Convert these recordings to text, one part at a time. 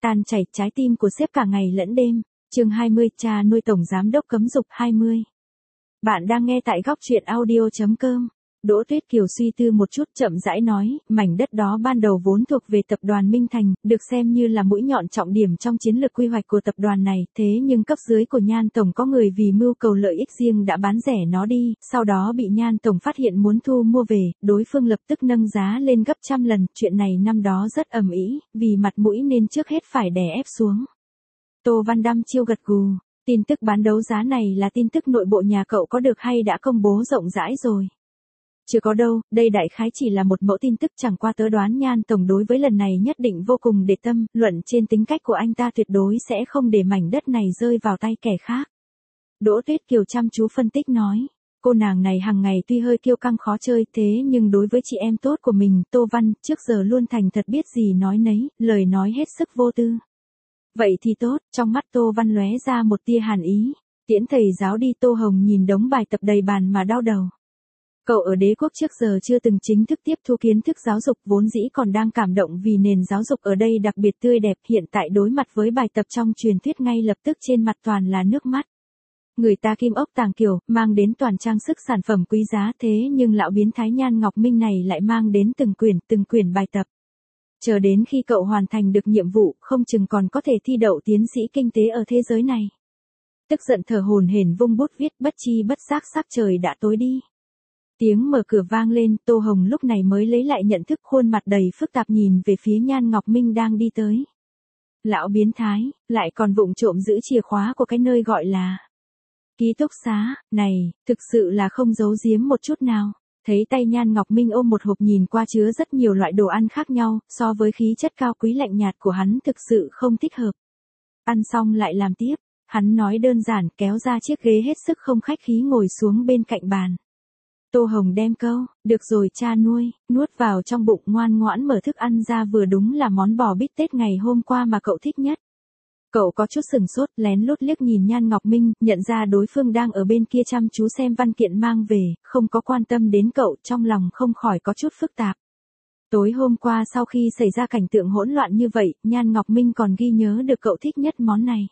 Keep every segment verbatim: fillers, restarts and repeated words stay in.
Tan chảy trái tim của sếp cả ngày lẫn đêm. Chương hai mươi, cha nuôi tổng giám đốc cấm dục hai mươi. Bạn đang nghe tại góc truyện audio chấm com. Đỗ Tuyết Kiều suy tư một chút chậm rãi nói, mảnh đất đó ban đầu vốn thuộc về tập đoàn Minh Thành, được xem như là mũi nhọn trọng điểm trong chiến lược quy hoạch của tập đoàn này, thế nhưng cấp dưới của Nhan Tổng có người vì mưu cầu lợi ích riêng đã bán rẻ nó đi, sau đó bị Nhan Tổng phát hiện muốn thu mua về, đối phương lập tức nâng giá lên gấp trăm lần, chuyện này năm đó rất ầm ĩ, vì mặt mũi nên trước hết phải đè ép xuống. Tô Văn đăm chiêu gật gù, tin tức bán đấu giá này là tin tức nội bộ nhà cậu có được hay đã công bố rộng rãi rồi? Chưa có đâu, đây đại khái chỉ là một mẫu tin tức, chẳng qua tớ đoán Nhan Tổng đối với lần này nhất định vô cùng để tâm, luận trên tính cách của anh ta tuyệt đối sẽ không để mảnh đất này rơi vào tay kẻ khác. Đỗ Tuyết Kiều chăm chú phân tích nói, cô nàng này hàng ngày tuy hơi kiêu căng khó chơi thế nhưng đối với chị em tốt của mình, Tô Văn, trước giờ luôn thành thật biết gì nói nấy, lời nói hết sức vô tư. Vậy thì tốt, trong mắt Tô Văn lóe ra một tia hàn ý, tiễn thầy giáo đi. Tô Hồng nhìn đống bài tập đầy bàn mà đau đầu. Cậu ở đế quốc trước giờ chưa từng chính thức tiếp thu kiến thức giáo dục, vốn dĩ còn đang cảm động vì nền giáo dục ở đây đặc biệt tươi đẹp, hiện tại đối mặt với bài tập trong truyền thuyết ngay lập tức trên mặt toàn là nước mắt. Người ta kim ốc tàng kiều, mang đến toàn trang sức sản phẩm quý giá, thế nhưng lão biến thái Nhan Ngọc Minh này lại mang đến từng quyển từng quyển bài tập. Chờ đến khi cậu hoàn thành được nhiệm vụ, không chừng còn có thể thi đậu tiến sĩ kinh tế ở thế giới này. Tức giận thở hổn hển vung bút viết, bất chi bất giác sắc trời đã tối đi. Tiếng mở cửa vang lên, Tô Hồng lúc này mới lấy lại nhận thức, khuôn mặt đầy phức tạp nhìn về phía Nhan Ngọc Minh đang đi tới. Lão biến thái, lại còn vụng trộm giữ chìa khóa của cái nơi gọi là ký túc xá, này, thực sự là không giấu giếm một chút nào. Thấy tay Nhan Ngọc Minh ôm một hộp nhìn qua chứa rất nhiều loại đồ ăn khác nhau, so với khí chất cao quý lạnh nhạt của hắn thực sự không thích hợp. Ăn xong lại làm tiếp, hắn nói đơn giản, kéo ra chiếc ghế hết sức không khách khí ngồi xuống bên cạnh bàn. Tô Hồng đem câu, được rồi cha nuôi, nuốt vào trong bụng, ngoan ngoãn mở thức ăn ra, vừa đúng là món bò bít tết ngày hôm qua mà cậu thích nhất. Cậu có chút sừng sốt, lén lút liếc nhìn Nhan Ngọc Minh, nhận ra đối phương đang ở bên kia chăm chú xem văn kiện mang về, không có quan tâm đến cậu, trong lòng không khỏi có chút phức tạp. Tối hôm qua sau khi xảy ra cảnh tượng hỗn loạn như vậy, Nhan Ngọc Minh còn ghi nhớ được cậu thích nhất món này.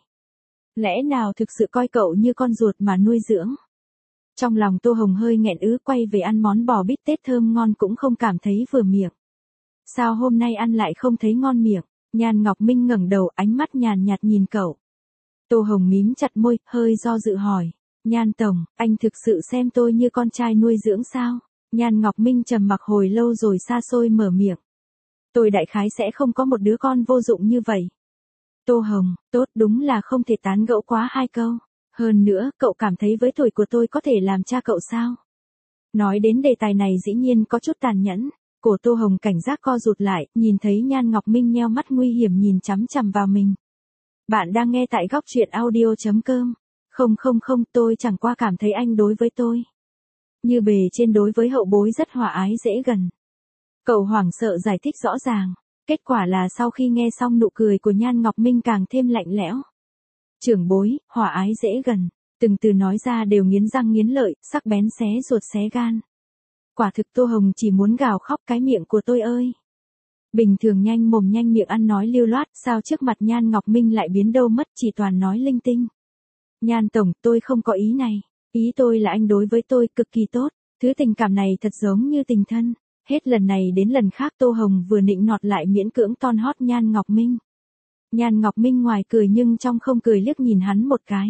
Lẽ nào thực sự coi cậu như con ruột mà nuôi dưỡng? Trong lòng Tô Hồng hơi nghẹn ứ, quay về ăn món bò bít tết thơm ngon cũng không cảm thấy vừa miệng. Sao hôm nay ăn lại không thấy ngon miệng? Nhan Ngọc Minh ngẩng đầu, ánh mắt nhàn nhạt nhìn cậu. Tô Hồng mím chặt môi, hơi do dự hỏi, Nhan Tổng, anh thực sự xem tôi như con trai nuôi dưỡng sao? Nhan Ngọc Minh trầm mặc hồi lâu rồi xa xôi mở miệng. Tôi đại khái sẽ không có một đứa con vô dụng như vậy. Tô Hồng, tốt, đúng là không thể tán gẫu quá hai câu. Hơn nữa, cậu cảm thấy với tuổi của tôi có thể làm cha cậu sao? Nói đến đề tài này dĩ nhiên có chút tàn nhẫn. Cổ Tô Hồng cảnh giác co rụt lại, nhìn thấy Nhan Ngọc Minh nheo mắt nguy hiểm nhìn chằm chằm vào mình. Bạn đang nghe tại góc truyện audio chấm com. Không không không, tôi chẳng qua cảm thấy anh đối với tôi như bề trên đối với hậu bối rất hòa ái dễ gần. Cậu hoảng sợ giải thích rõ ràng. Kết quả là sau khi nghe xong nụ cười của Nhan Ngọc Minh càng thêm lạnh lẽo. Trưởng bối, hòa ái dễ gần, từng từ nói ra đều nghiến răng nghiến lợi, sắc bén xé ruột xé gan. Quả thực Tô Hồng chỉ muốn gào khóc, cái miệng của tôi ơi. Bình thường nhanh mồm nhanh miệng ăn nói lưu loát, sao trước mặt Nhan Ngọc Minh lại biến đâu mất, chỉ toàn nói linh tinh. Nhan Tổng, tôi không có ý này, ý tôi là anh đối với tôi cực kỳ tốt, thứ tình cảm này thật giống như tình thân. Hết lần này đến lần khác Tô Hồng vừa nịnh nọt lại miễn cưỡng ton hót Nhan Ngọc Minh. Nhan Ngọc Minh ngoài cười nhưng trong không cười liếc nhìn hắn một cái.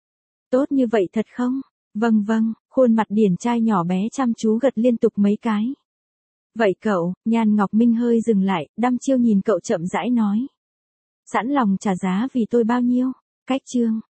Tốt như vậy thật không? Vâng vâng, khuôn mặt điển trai nhỏ bé chăm chú gật liên tục mấy cái. Vậy cậu, Nhan Ngọc Minh hơi dừng lại, đăm chiêu nhìn cậu chậm rãi nói. Sẵn lòng trả giá vì tôi bao nhiêu? Cách chương,